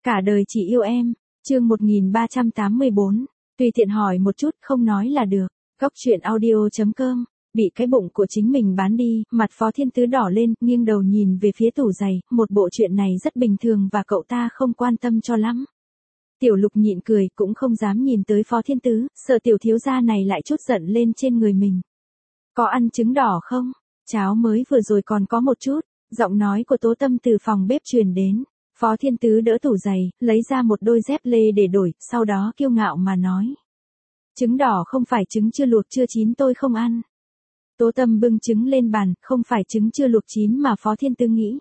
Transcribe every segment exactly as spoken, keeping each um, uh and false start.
Cả đời chỉ yêu em, chương một nghìn ba trăm tám mươi bốn, tùy tiện hỏi một chút không nói là được, góc truyện audio chấm com, bị cái bụng của chính mình bán đi, mặt Phó Thiên Tứ đỏ lên, nghiêng đầu nhìn về phía tủ giày, một bộ chuyện này rất bình thường và cậu ta không quan tâm cho lắm. Tiểu Lục nhịn cười, cũng không dám nhìn tới Phó Thiên Tứ, sợ tiểu thiếu gia này lại chút giận lên trên người mình. Có ăn trứng đỏ không? Cháo mới vừa rồi còn có một chút, giọng nói của Tố Tâm từ phòng bếp truyền đến. Phó Thiên Tứ đỡ tủ giày, lấy ra một đôi dép lê để đổi, sau đó kiêu ngạo mà nói. Trứng đỏ không phải trứng chưa luộc chưa chín tôi không ăn. Tố Tâm bưng trứng lên bàn, không phải trứng chưa luộc chín mà Phó Thiên Tứ nghĩ.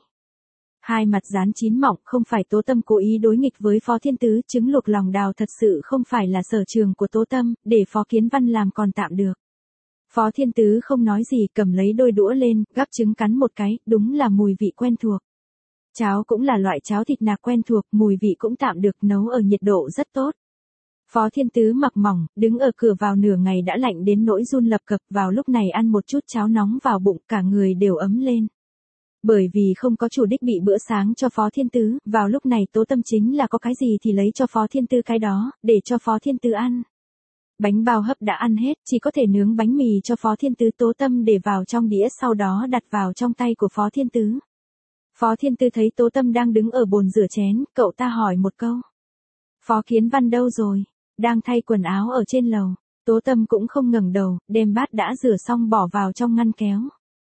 Hai mặt rán chín mọng, không phải Tố Tâm cố ý đối nghịch với Phó Thiên Tứ, trứng luộc lòng đào thật sự không phải là sở trường của Tố Tâm, để Phó Kiến Văn làm còn tạm được. Phó Thiên Tứ không nói gì, cầm lấy đôi đũa lên, gắp trứng cắn một cái, đúng là mùi vị quen thuộc. Cháo cũng là loại cháo thịt nạc quen thuộc, mùi vị cũng tạm được, nấu ở nhiệt độ rất tốt. Phó Thiên Tứ mặc mỏng, đứng ở cửa vào nửa ngày đã lạnh đến nỗi run lập cập, vào lúc này ăn một chút cháo nóng vào bụng, cả người đều ấm lên. Bởi vì không có chủ đích bị bữa sáng cho Phó Thiên Tứ, vào lúc này Tố Tâm chính là có cái gì thì lấy cho Phó Thiên Tứ cái đó, để cho Phó Thiên Tứ ăn. Bánh bao hấp đã ăn hết, chỉ có thể nướng bánh mì cho Phó Thiên Tứ. Tố Tâm để vào trong đĩa sau đó đặt vào trong tay của Phó Thiên Tứ. Phó Thiên Tứ thấy Tố Tâm đang đứng ở bồn rửa chén, cậu ta hỏi một câu. Phó Kiến Văn đâu rồi? Đang thay quần áo ở trên lầu. Tố Tâm cũng không ngẩng đầu, đem bát đã rửa xong bỏ vào trong ngăn kéo.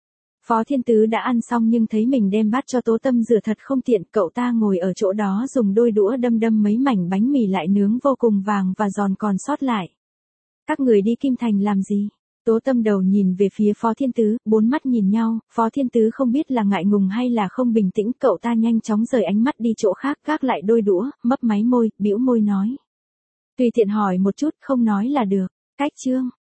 Phó Thiên Tứ đã ăn xong nhưng thấy mình đem bát cho Tố Tâm rửa thật không tiện, cậu ta ngồi ở chỗ đó dùng đôi đũa đâm đâm mấy mảnh bánh mì lại nướng vô cùng vàng và giòn còn sót lại. Các người đi Kim Thành làm gì? Tố Tâm đầu nhìn về phía Phó Thiên Tứ, bốn mắt nhìn nhau, Phó Thiên Tứ không biết là ngại ngùng hay là không bình tĩnh, cậu ta nhanh chóng rời ánh mắt đi chỗ khác, gác lại đôi đũa, mấp máy môi, bĩu môi nói. Tùy tiện hỏi một chút, không nói là được, cách chương.